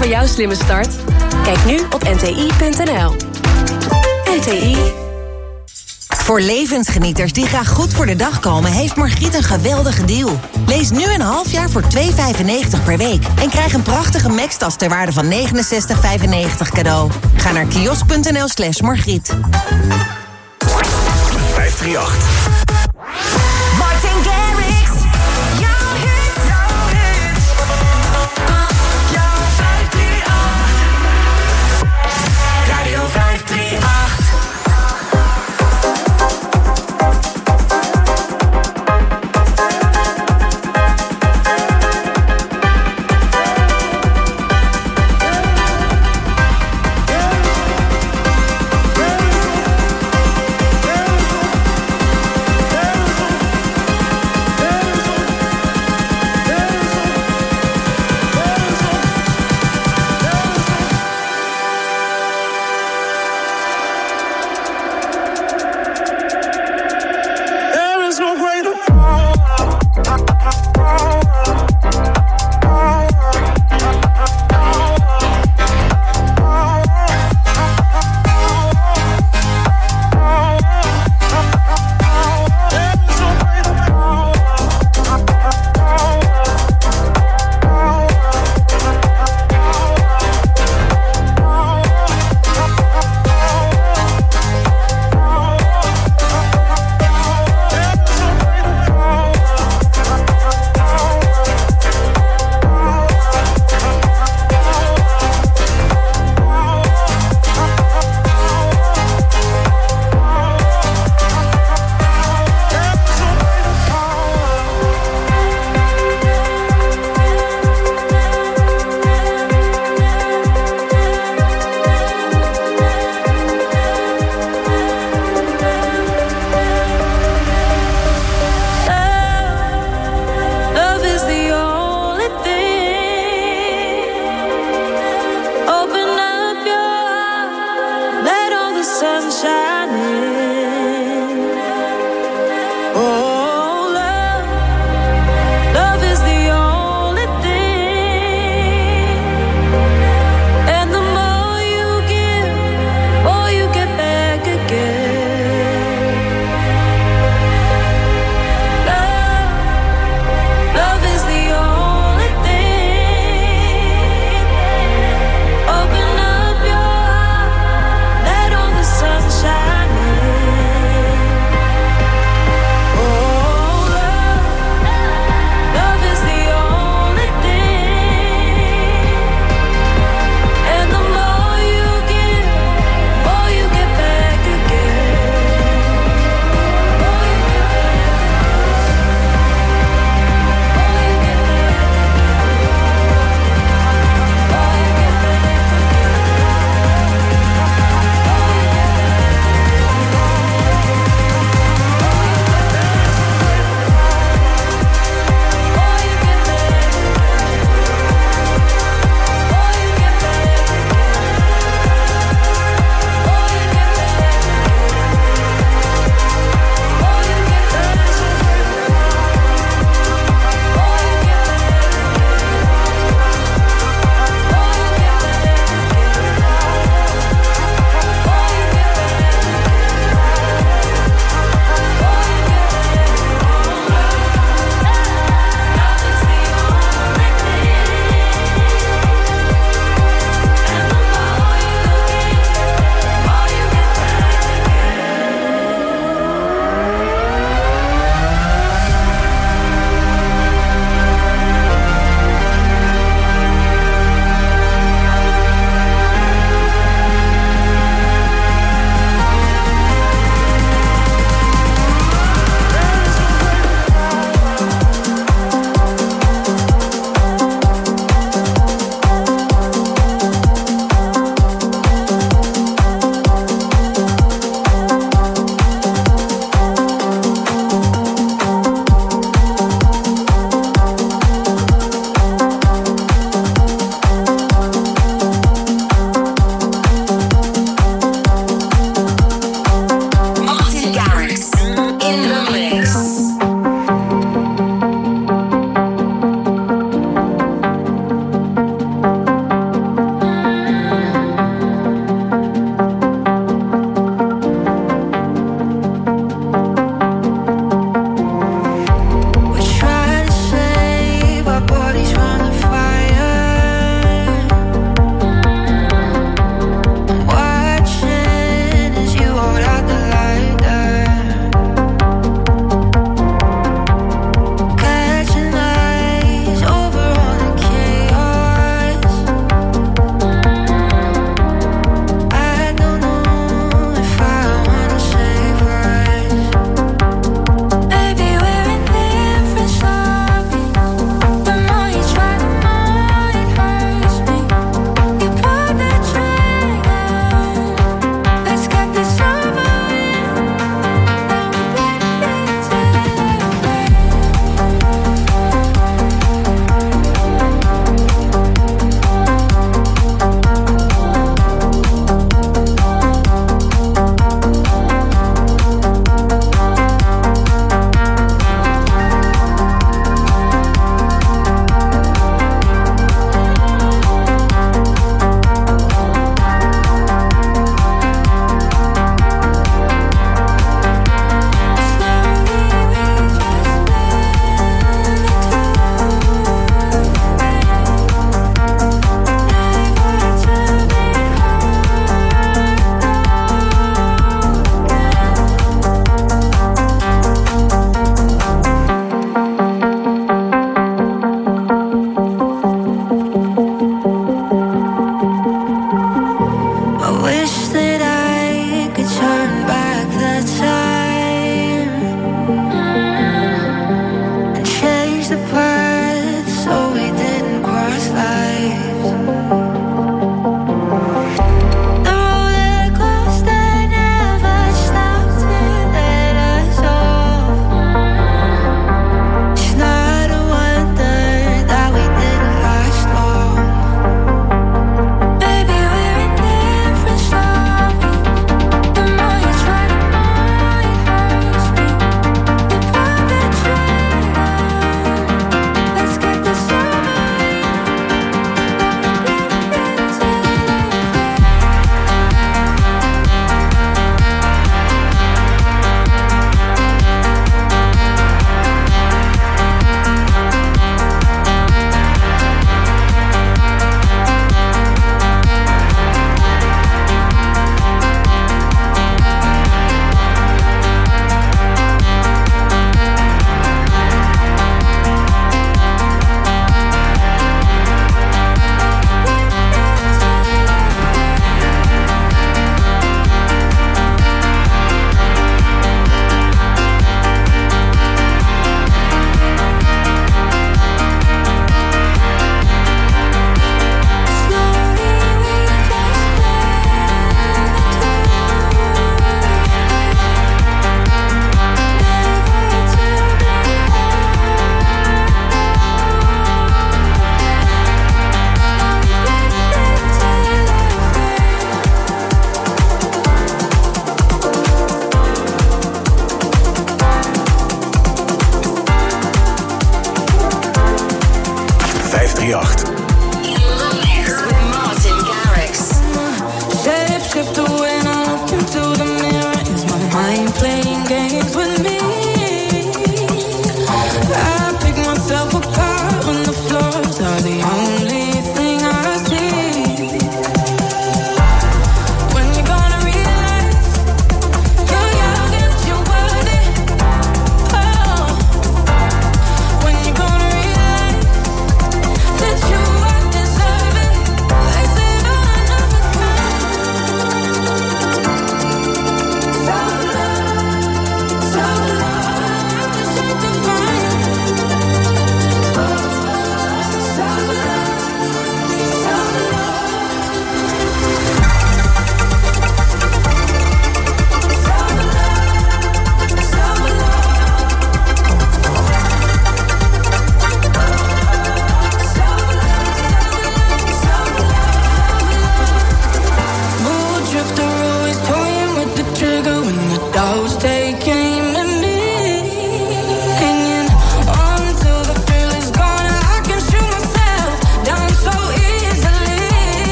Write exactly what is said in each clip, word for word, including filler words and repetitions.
voor jouw slimme start? Kijk nu op n t i punt n l. N T I. Voor levensgenieters die graag goed voor de dag komen, heeft Margriet een geweldige deal. Lees nu een half jaar voor twee euro's vijfennegentig per week. En krijg een prachtige Max-tas ter waarde van negenenzestig euro's vijfennegentig cadeau. Ga naar kiosk punt n l slash Margriet. vijf drie acht. Martin Garrix. Jouw hit, jouw hit. Jouw vijf drie acht. Radio vijf drie acht.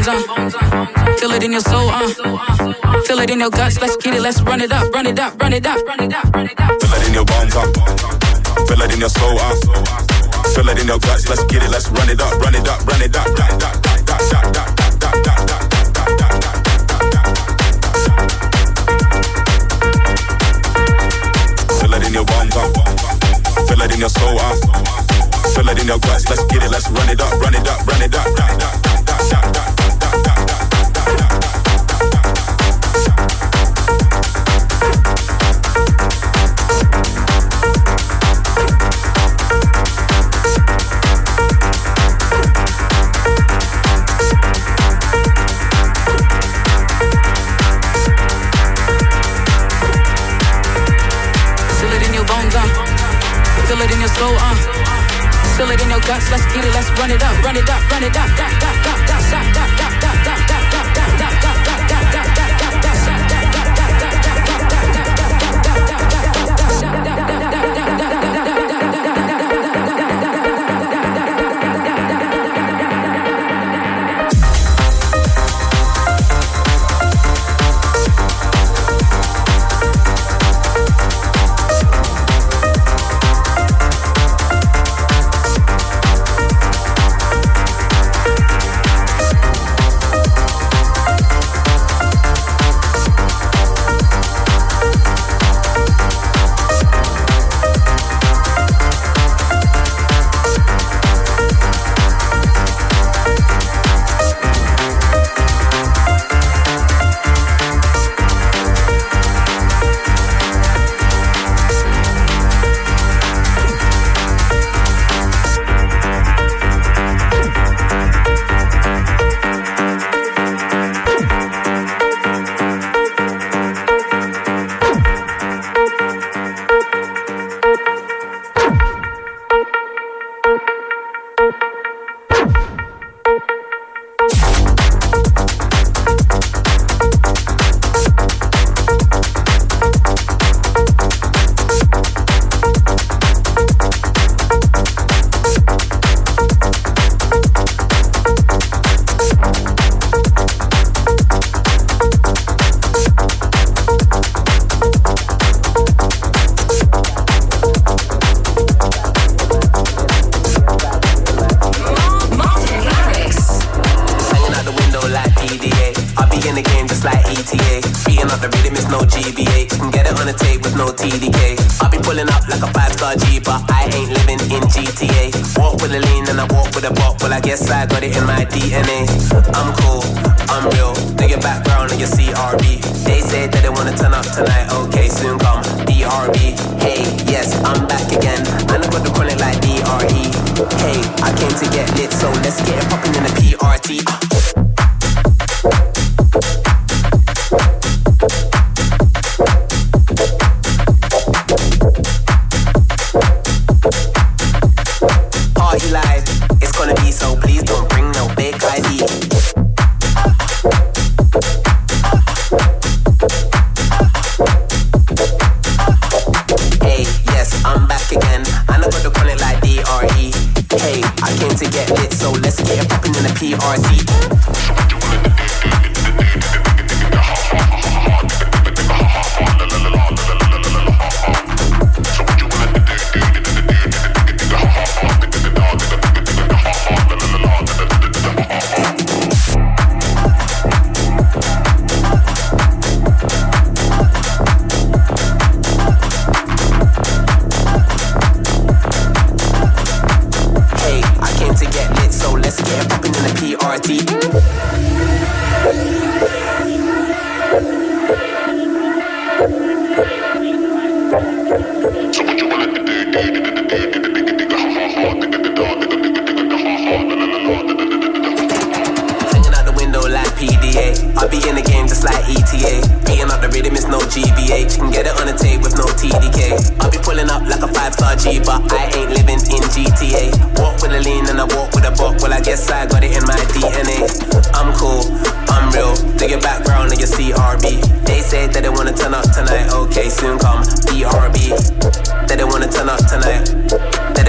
bones, uh. Feel it in your soul, uh. Feel it in your guts, let's get it, let's run it up, run it up, run it up, run it up, run it up. Feel it in your bones, uh. Feel it in your soul, uh. Feel it in your guts, let's get it, let's run it up, run it up, run it up, run it up, run it up, run it up. Feel it in your bones, uh. Feel it in your soul, uh. Feel it in your guts, let's get it, let's run it up, run it up, run it up, run it up, run it up. Feel it in your guts, let's get it, let's run it up, run it up, run it up, da, da, da, da, da, da, da, da, da, da, da, da, da,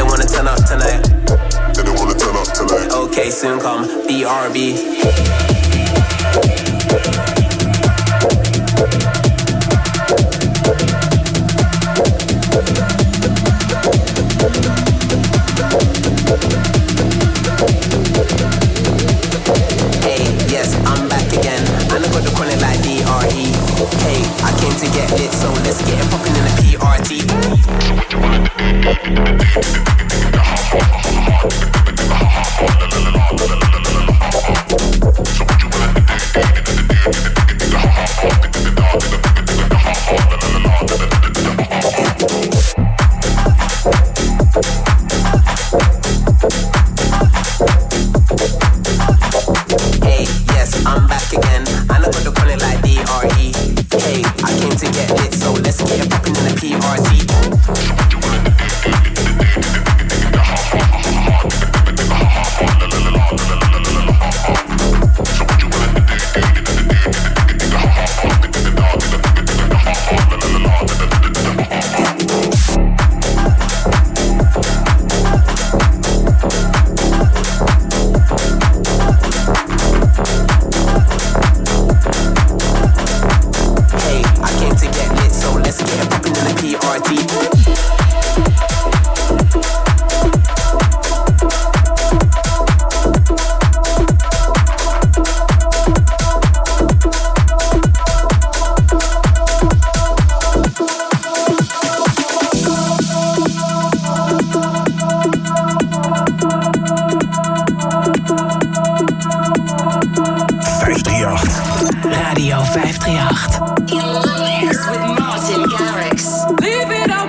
Okay, soon come B R B. Radio vijf drie acht. With Martin Garrix. Leave it up.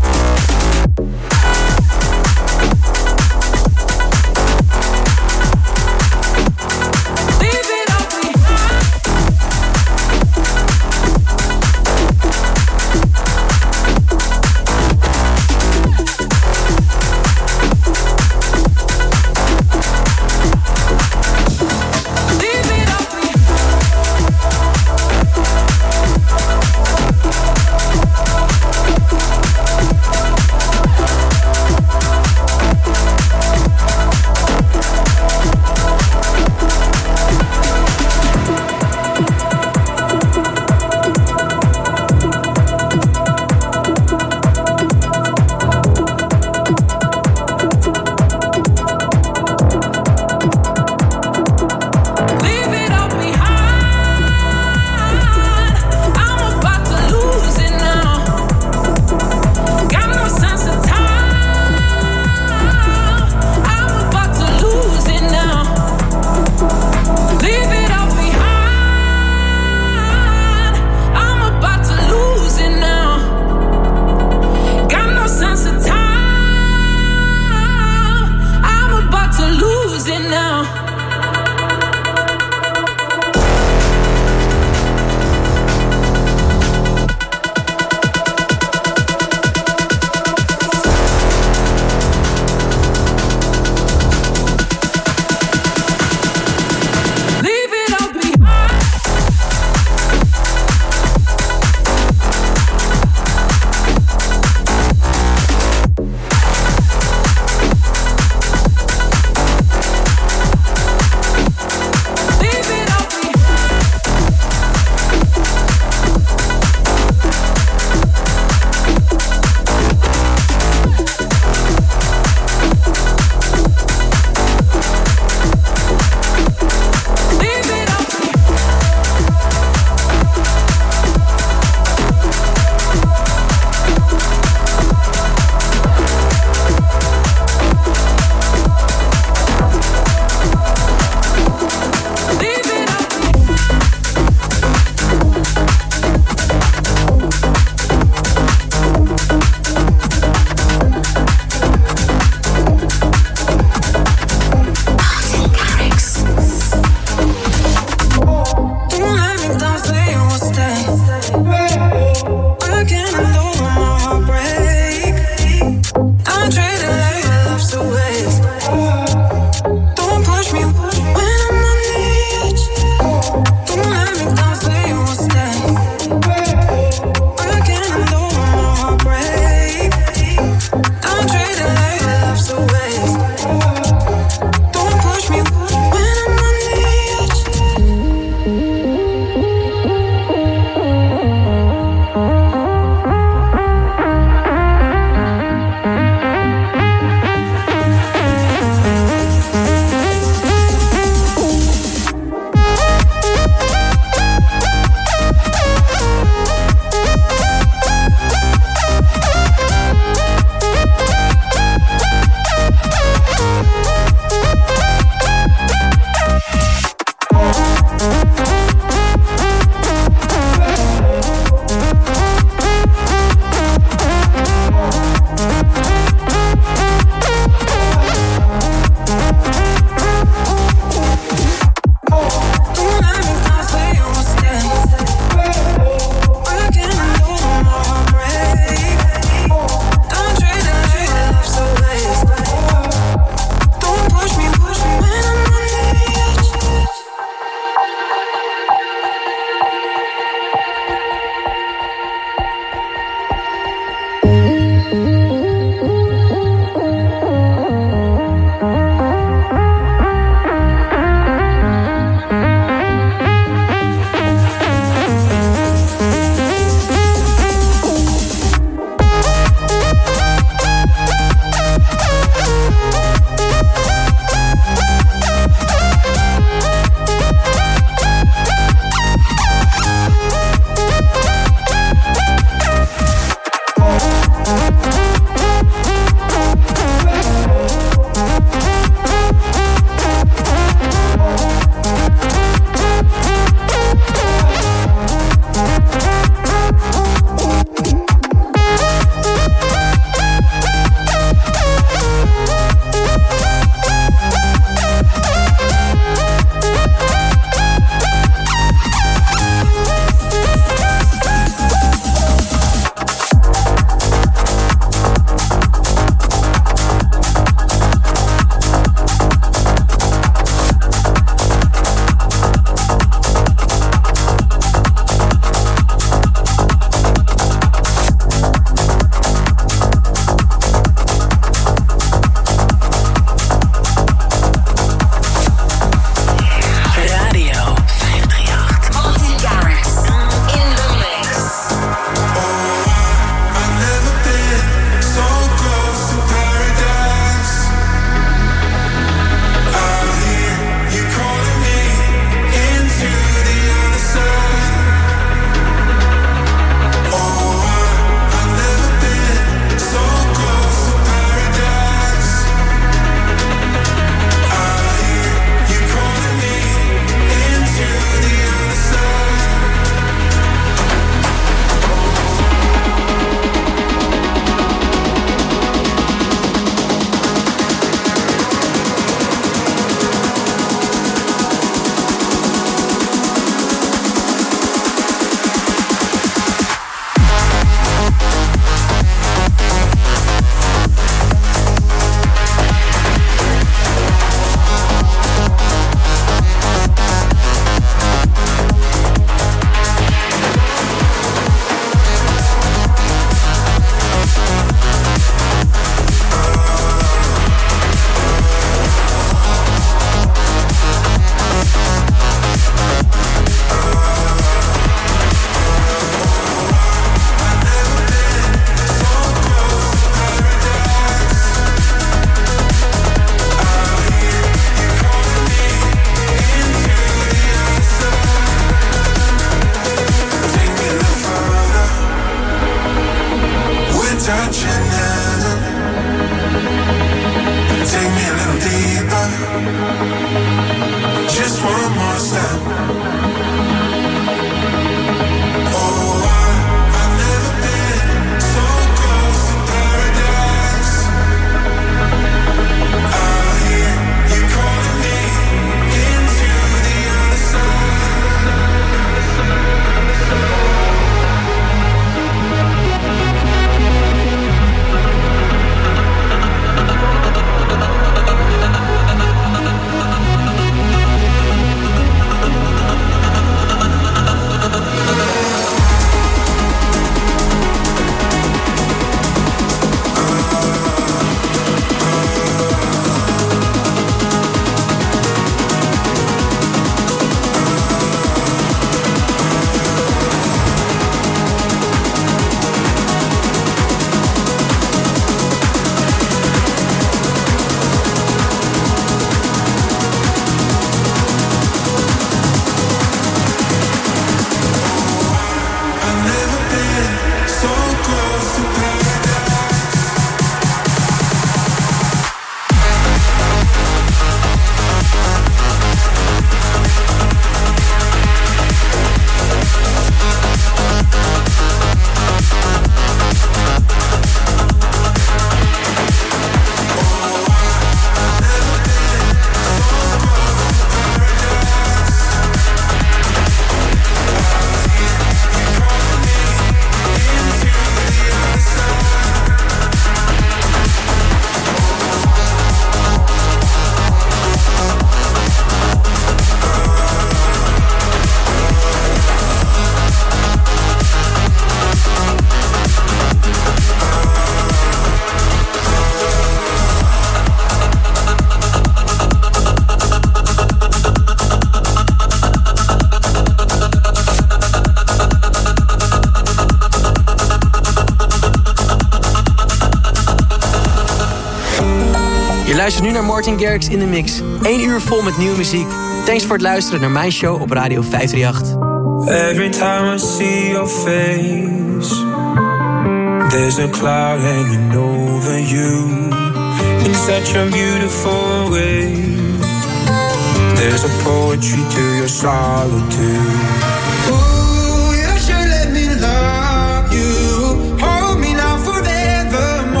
Je luistert nu naar Martin Garrix in de mix. Eén uur vol met nieuwe muziek. Thanks voor het luisteren naar mijn show op Radio vijf drie acht. Every time I see your face, there's a cloud hanging over you in such a beautiful way. There's a poetry to your solitude. Ooh, you should let me love you. Hold me now forevermore.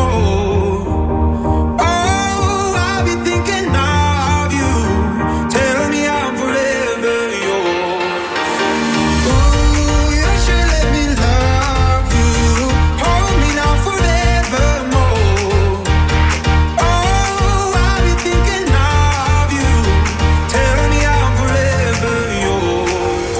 Oh, I'll be thinking of you. Tell me I'm forever yours. Ooh, you should let me love you. Hold me now forevermore. Oh, I'll be thinking of you. Tell me I'm forever yours.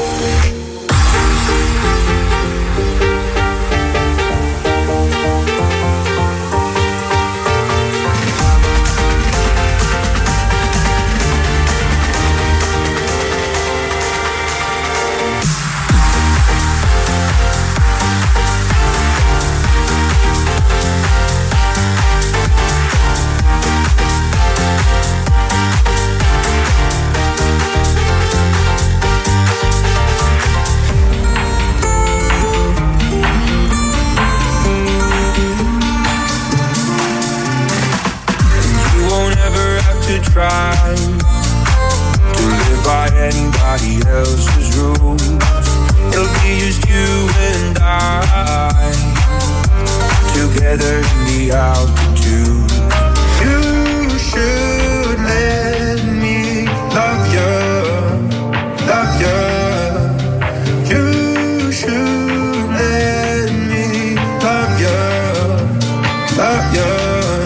You won't ever have to try to live by anybody else's rules. It'll be just you and I together in the altitude. You should let me love you, love you. You should let me love you, love you.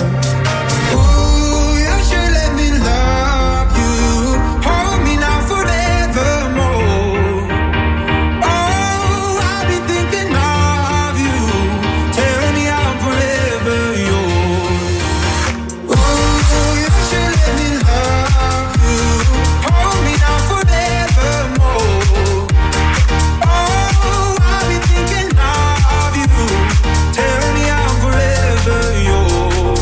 Ooh, you should let me love you. Hold me now forevermore. Oh, I'll be thinking of you. Tell me I'm forever yours. Ooh, you should let me love you. Hold me now forevermore. Oh, I'll be thinking of you. Tell me I'm forever yours.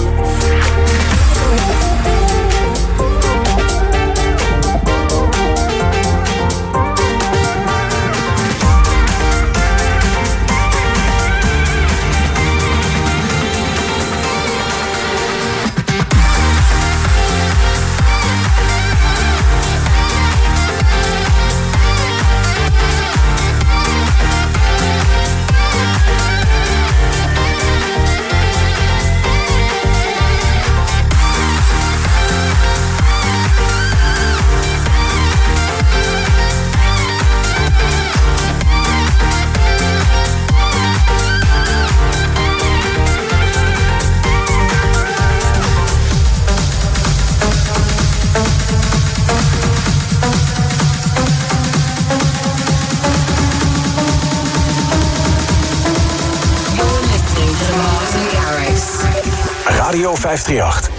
Radio vijf drie acht.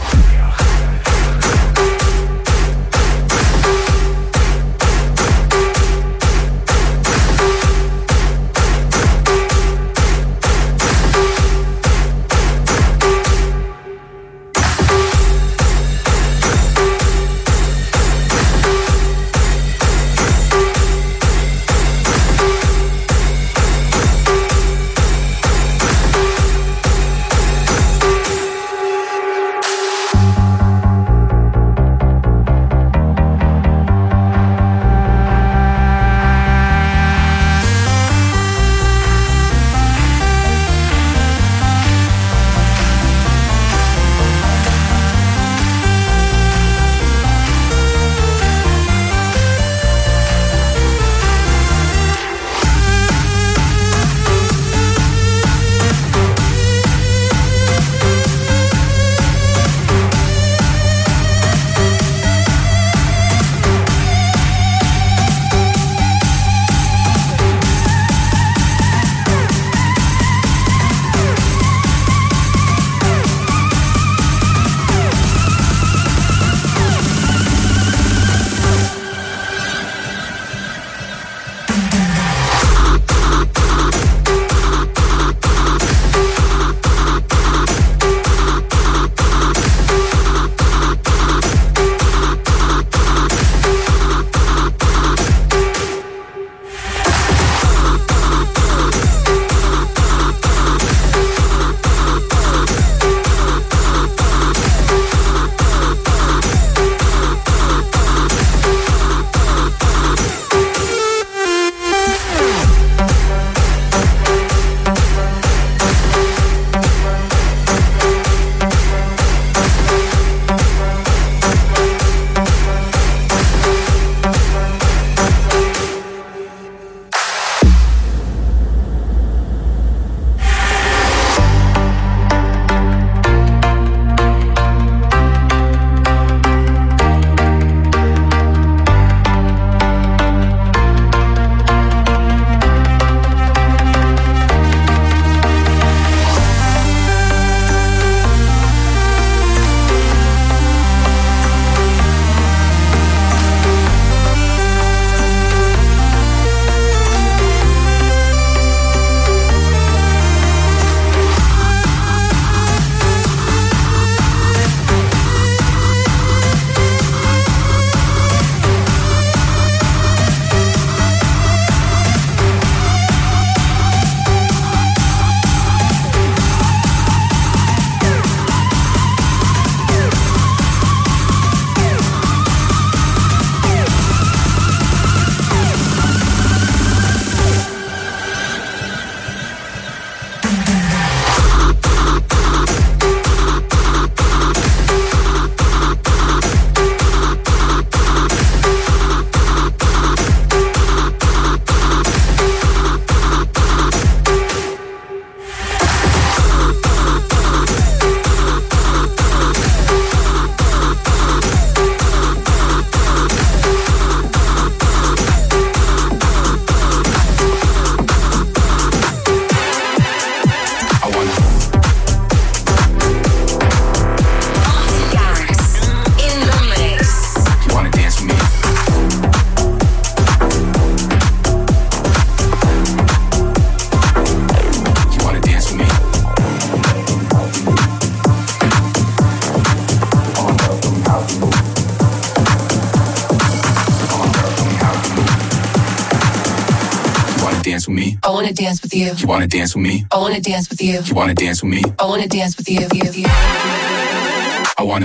I wanna dance with you. You wanna dance with me? I wanna dance with you. You wanna dance with me? I wanna dance with you. you, you. I wanna.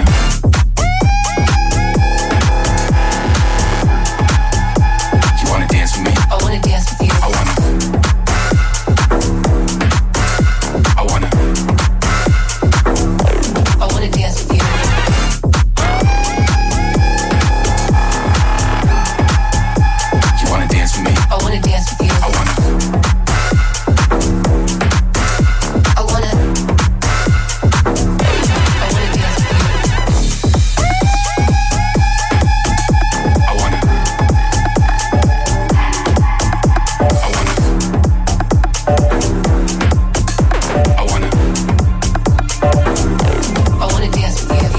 You wanna dance with me? I wanna dance with you. I wanna. I wanna. I wanna dance with you. You wanna dance with me? I wanna dance with you. I wanna. I wanna. I wanna dance with you. I wanna. I wanna. I wanna. I wanna dance with you.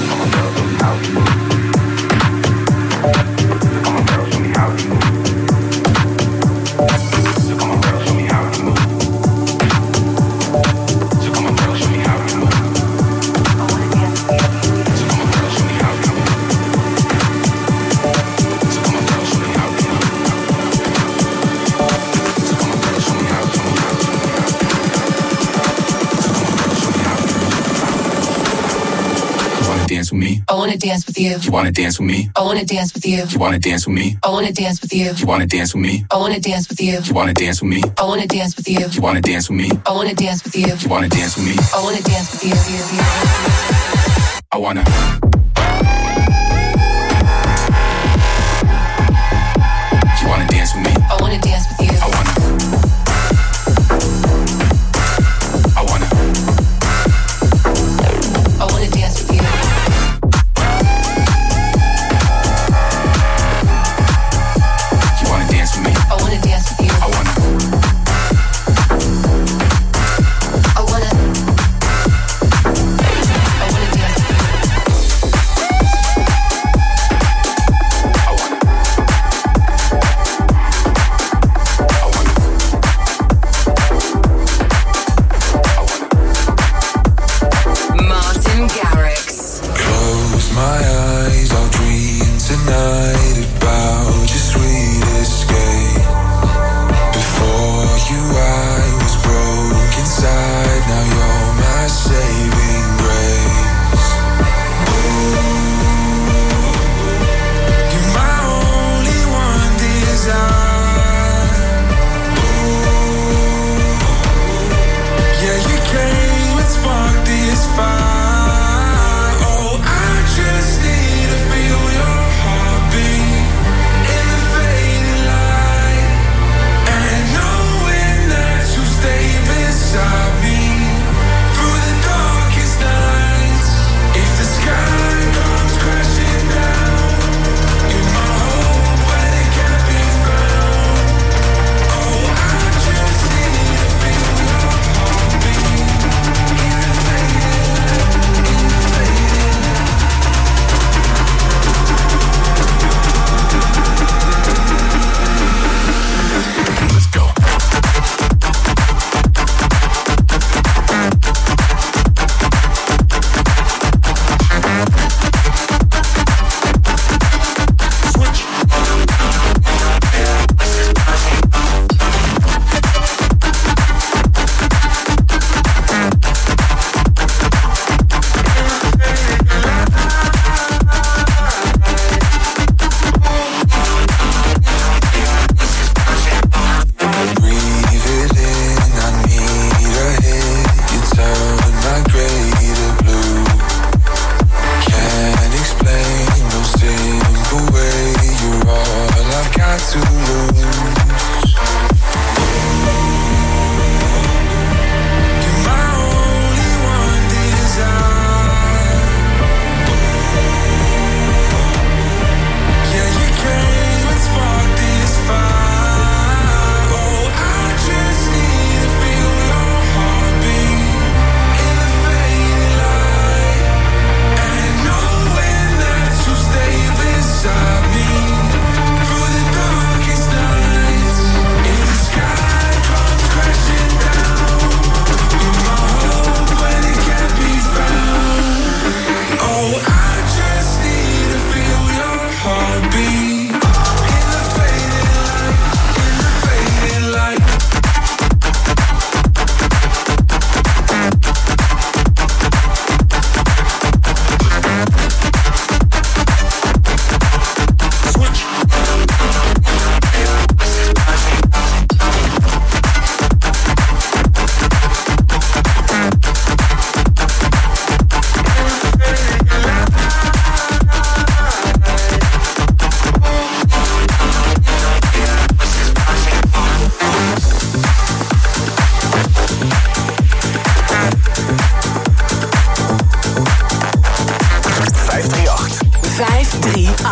Dance with me? I wanna dance with you. You wanna dance with me? I wanna dance with you. You wanna dance with me? I wanna dance with you. You wanna dance with me? I wanna dance with you. You wanna dance with me? I wanna dance with you. You wanna dance with me? I wanna dance with you. You wanna dance with me? I wanna dance with you. I wanna. You wanna dance with me? I wanna dance with you. I wanna. I wanna. I wanna dance with you. You wanna dance with me? I wanna dance with you. I wanna. I wanna. I wanna dance with you.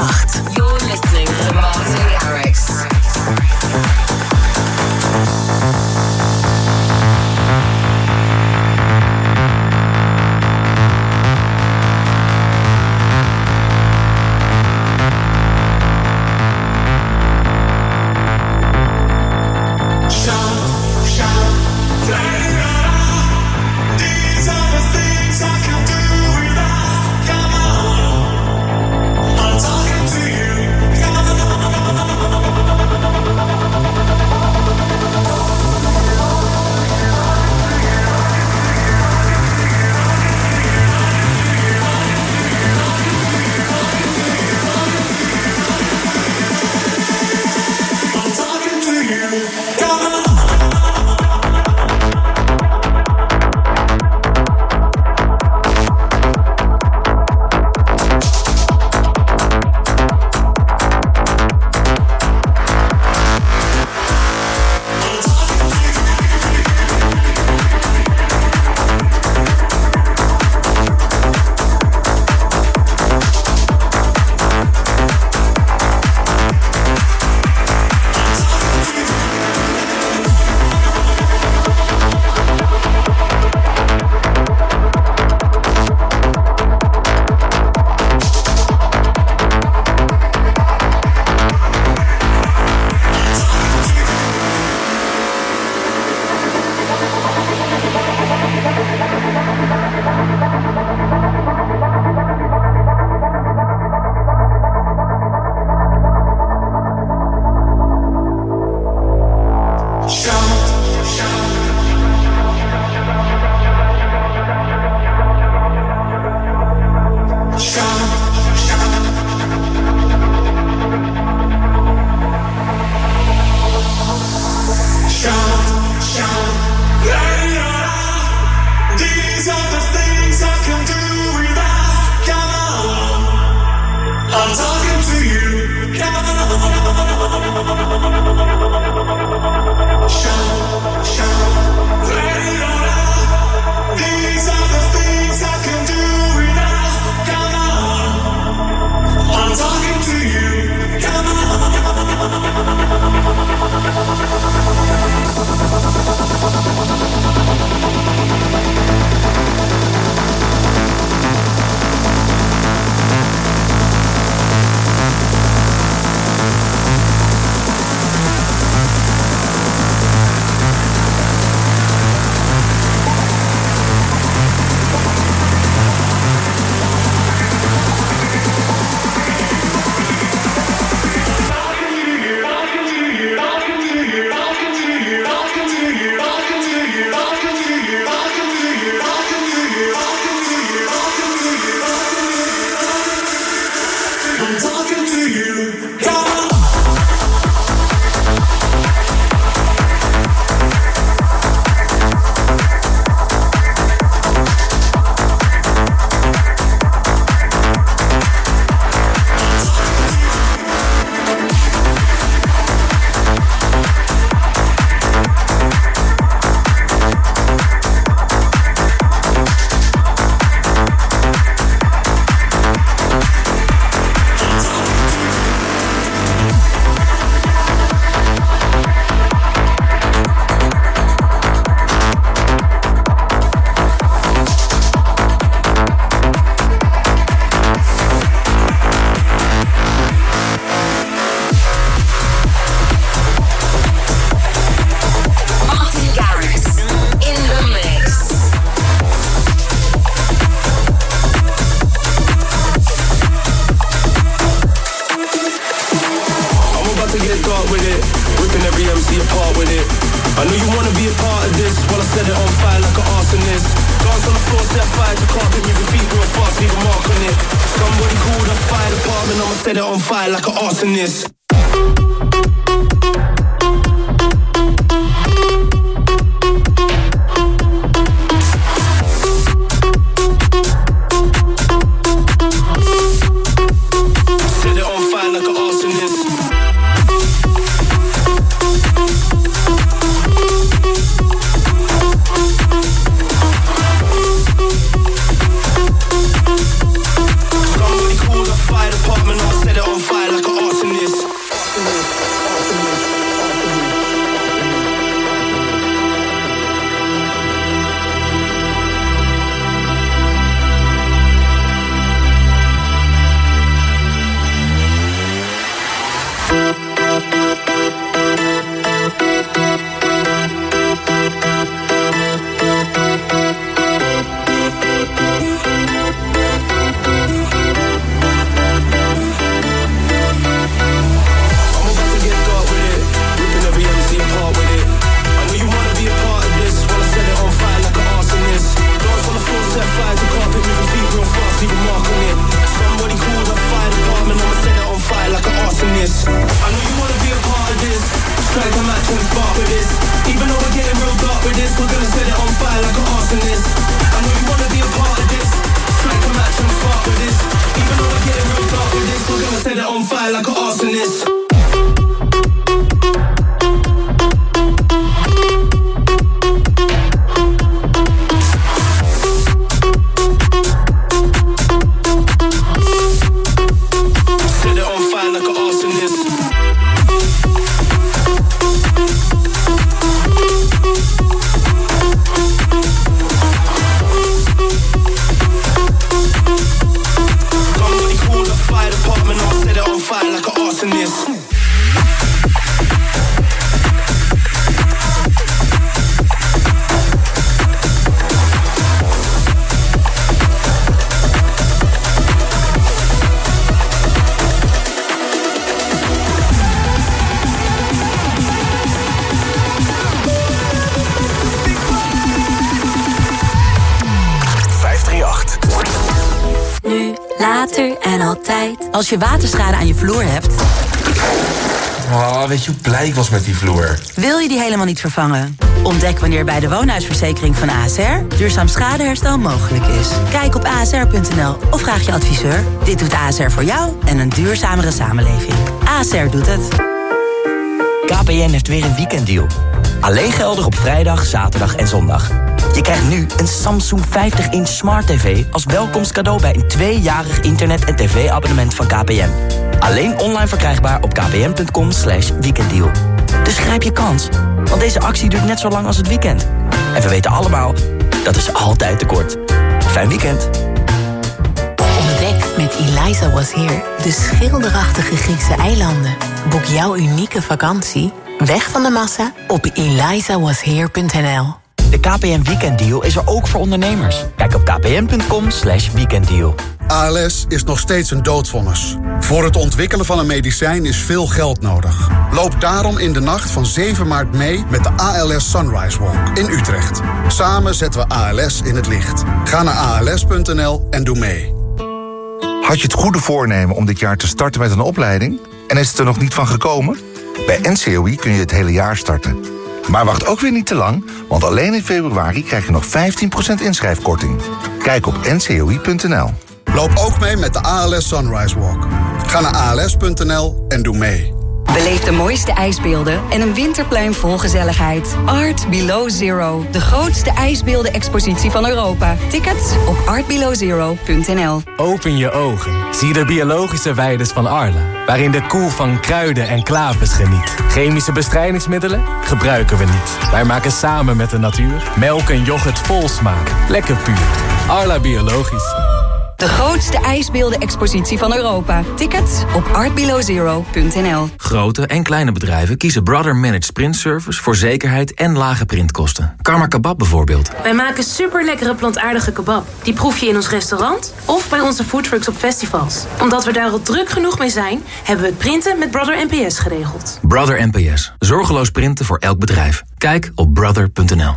acht. You're listening to Martin Garrix. Set it on fire like an arsonist. Set it on with this, we're gonna set it on fire like an arsonist. I know you wanna be a part of this. Strike a match and spark with this. Even though we're getting real dark with this, we're gonna set it on fire like an arsonist. Later en altijd. Als je waterschade aan je vloer hebt, Oh, weet je hoe blij ik was met die vloer? wil je die helemaal niet vervangen? Ontdek wanneer bij de woonhuisverzekering van A S R duurzaam schadeherstel mogelijk is. Kijk op a s r punt n l of vraag je adviseur. Dit doet A S R voor jou en een duurzamere samenleving. A S R doet het. K P N heeft weer een weekenddeal. Alleen geldig op vrijdag, zaterdag en zondag. Je krijgt nu een Samsung vijftig inch Smart T V als welkomstcadeau bij een tweejarig internet- en tv-abonnement van K P N. Alleen online verkrijgbaar op kpn.com slash weekenddeal. Dus grijp je kans, want deze actie duurt net zo lang als het weekend. En we weten allemaal, dat is altijd te kort. Fijn weekend. Ontdek met Eliza Was Here de schilderachtige Griekse eilanden. Boek jouw unieke vakantie, weg van de massa, op eliza was here punt n l. De K P N Weekenddeal is er ook voor ondernemers. Kijk op kpn.com slash weekenddeal. A L S is nog steeds een doodvonnis. Voor het ontwikkelen van een medicijn is veel geld nodig. Loop daarom in de nacht van zeven maart mee met de A L S Sunrise Walk in Utrecht. Samen zetten we A L S in het licht. Ga naar a l s punt n l en doe mee. Had je het goede voornemen om dit jaar te starten met een opleiding en is het er nog niet van gekomen? Bij N C O I kun je het hele jaar starten. Maar wacht ook weer niet te lang, want alleen in februari krijg je nog vijftien procent inschrijfkorting. Kijk op n c o i punt n l. Loop ook mee met de A L S Sunrise Walk. Ga naar a l s punt n l en doe mee. Beleef de mooiste ijsbeelden en een winterplein vol gezelligheid. Art Below Zero, de grootste ijsbeelden-expositie van Europa. Tickets op art below zero punt n l. Open je ogen. Zie de biologische weides van Arla, waarin de koe van kruiden en klavers geniet. Chemische bestrijdingsmiddelen gebruiken we niet. Wij maken samen met de natuur melk en yoghurt vol smaak. Lekker puur. Arla Biologisch. De grootste ijsbeelden-expositie van Europa. Tickets op art below zero punt n l. Grote en kleine bedrijven kiezen Brother Managed Print Service voor zekerheid en lage printkosten. Karma Kebab bijvoorbeeld. Wij maken super lekkere plantaardige kebab. Die proef je in ons restaurant of bij onze foodtrucks op festivals. Omdat we daar al druk genoeg mee zijn, hebben we het printen met Brother N P S geregeld. Brother N P S. Zorgeloos printen voor elk bedrijf. Kijk op brother punt n l.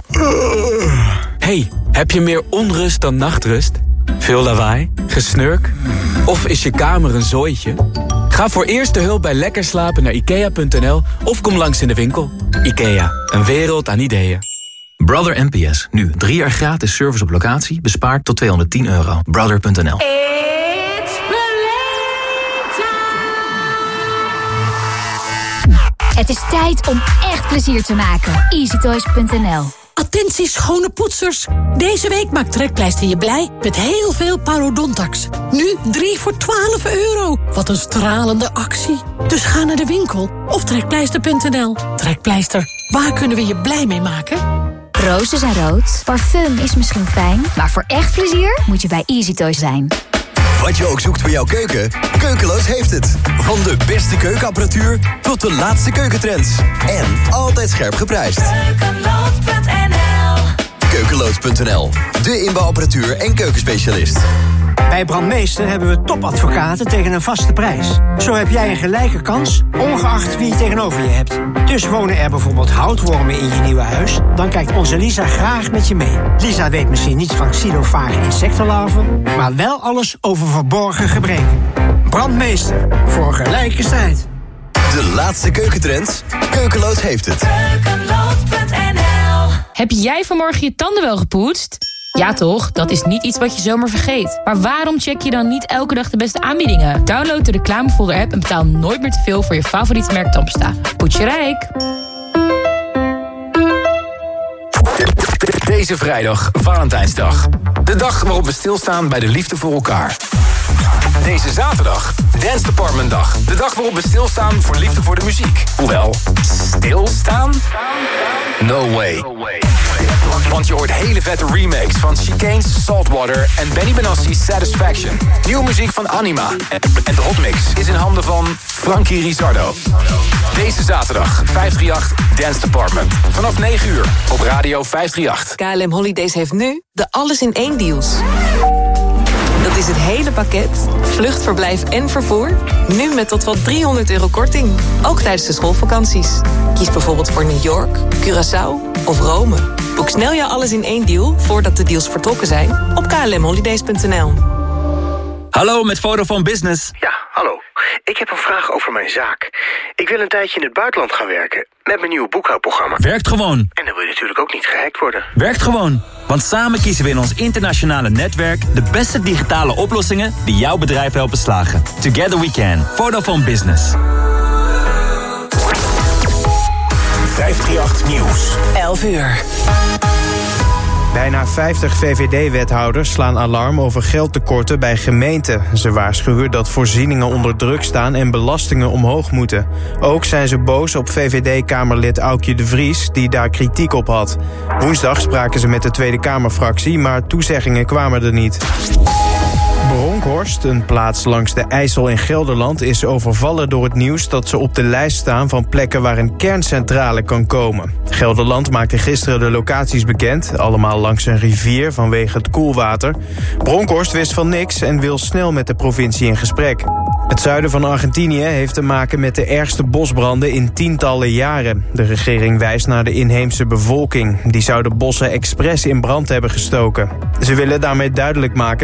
Hey, heb je meer onrust dan nachtrust? Veel lawaai? Gesnurk? Of is je kamer een zooitje? Ga voor eerste hulp bij Lekker Slapen naar ikea punt n l of kom langs in de winkel. IKEA, een wereld aan ideeën. Brother N P S. Nu drie jaar gratis service op locatie. Bespaard tot tweehonderdtien euro. brother punt n l. Het is tijd om echt plezier te maken. easy toys punt n l. Attentie schone poetsers. Deze week maakt Trekpleister je blij met heel veel parodontax. Nu drie voor twaalf euro. Wat een stralende actie. Dus ga naar de winkel of trekpleister punt n l. Trekpleister, waar kunnen we je blij mee maken? Rozen zijn rood, parfum is misschien fijn, maar voor echt plezier moet je bij Easy Toys zijn. Wat je ook zoekt voor jouw keuken, Keukeloos heeft het. Van de beste keukenapparatuur tot de laatste keukentrends. En altijd scherp geprijsd. Keukeloos punt n l. Keukeloos punt n l, de inbouwapparatuur en keukenspecialist. Bij Brandmeester hebben we topadvocaten tegen een vaste prijs. Zo heb jij een gelijke kans, ongeacht wie je tegenover je hebt. Dus wonen er bijvoorbeeld houtwormen in je nieuwe huis? Dan kijkt onze Lisa graag met je mee. Lisa weet misschien niets van xylofage insectenlarven, maar wel alles over verborgen gebreken. Brandmeester, voor gelijke strijd. De laatste keukentrends, Keukeloos heeft het. Keukeloos punt n l. Heb jij vanmorgen je tanden wel gepoetst? Ja toch, dat is niet iets wat je zomaar vergeet. Maar waarom check je dan niet elke dag de beste aanbiedingen? Download de reclamefolder app en betaal nooit meer te veel voor je favoriete merk tandpasta. Poets je rijk! Deze vrijdag, Valentijnsdag. De dag waarop we stilstaan bij de liefde voor elkaar. Deze zaterdag, Dance Department Dag. De dag waarop we stilstaan voor liefde voor de muziek. Hoewel, stilstaan? No way. Want je hoort hele vette remakes van Chicane's Saltwater en Benny Benassi's Satisfaction. Nieuwe muziek van Anima. En de hotmix is in handen van Frankie Rizzardo. Deze zaterdag, vijf drie acht Dance Department. Vanaf negen uur op Radio vijf drie acht. K L M Holidays heeft nu de alles-in-één deals. Dat is het hele pakket, vlucht, verblijf en vervoer. Nu met tot wel driehonderd euro korting. Ook tijdens de schoolvakanties. Kies bijvoorbeeld voor New York, Curaçao of Rome. Boek snel jouw alles-in-één deal voordat de deals vertrokken zijn op k l m holidays punt n l. Hallo, met Vodafone Business. Ja, hallo. Ik heb een vraag over mijn zaak. Ik wil een tijdje in het buitenland gaan werken met mijn nieuwe boekhoudprogramma. Werkt gewoon. En dan wil je natuurlijk ook niet gehackt worden. Werkt gewoon. Want samen kiezen we in ons internationale netwerk de beste digitale oplossingen die jouw bedrijf helpen slagen. Together we can. Vodafone Business. vijf drie acht Nieuws. elf uur. Bijna vijftig V V D-wethouders slaan alarm over geldtekorten bij gemeenten. Ze waarschuwen dat voorzieningen onder druk staan en belastingen omhoog moeten. Ook zijn ze boos op V V D-kamerlid Aukje de Vries, die daar kritiek op had. Woensdag spraken ze met de Tweede Kamerfractie, maar toezeggingen kwamen er niet. Bronkhorst, een plaats langs de IJssel in Gelderland, is overvallen door het nieuws dat ze op de lijst staan van plekken waar een kerncentrale kan komen. Gelderland maakte gisteren de locaties bekend, allemaal langs een rivier vanwege het koelwater. Bronkhorst wist van niks en wil snel met de provincie in gesprek. Het zuiden van Argentinië heeft te maken met de ergste bosbranden in tientallen jaren. De regering wijst naar de inheemse bevolking. Die zou de bossen expres in brand hebben gestoken. Ze willen daarmee duidelijk maken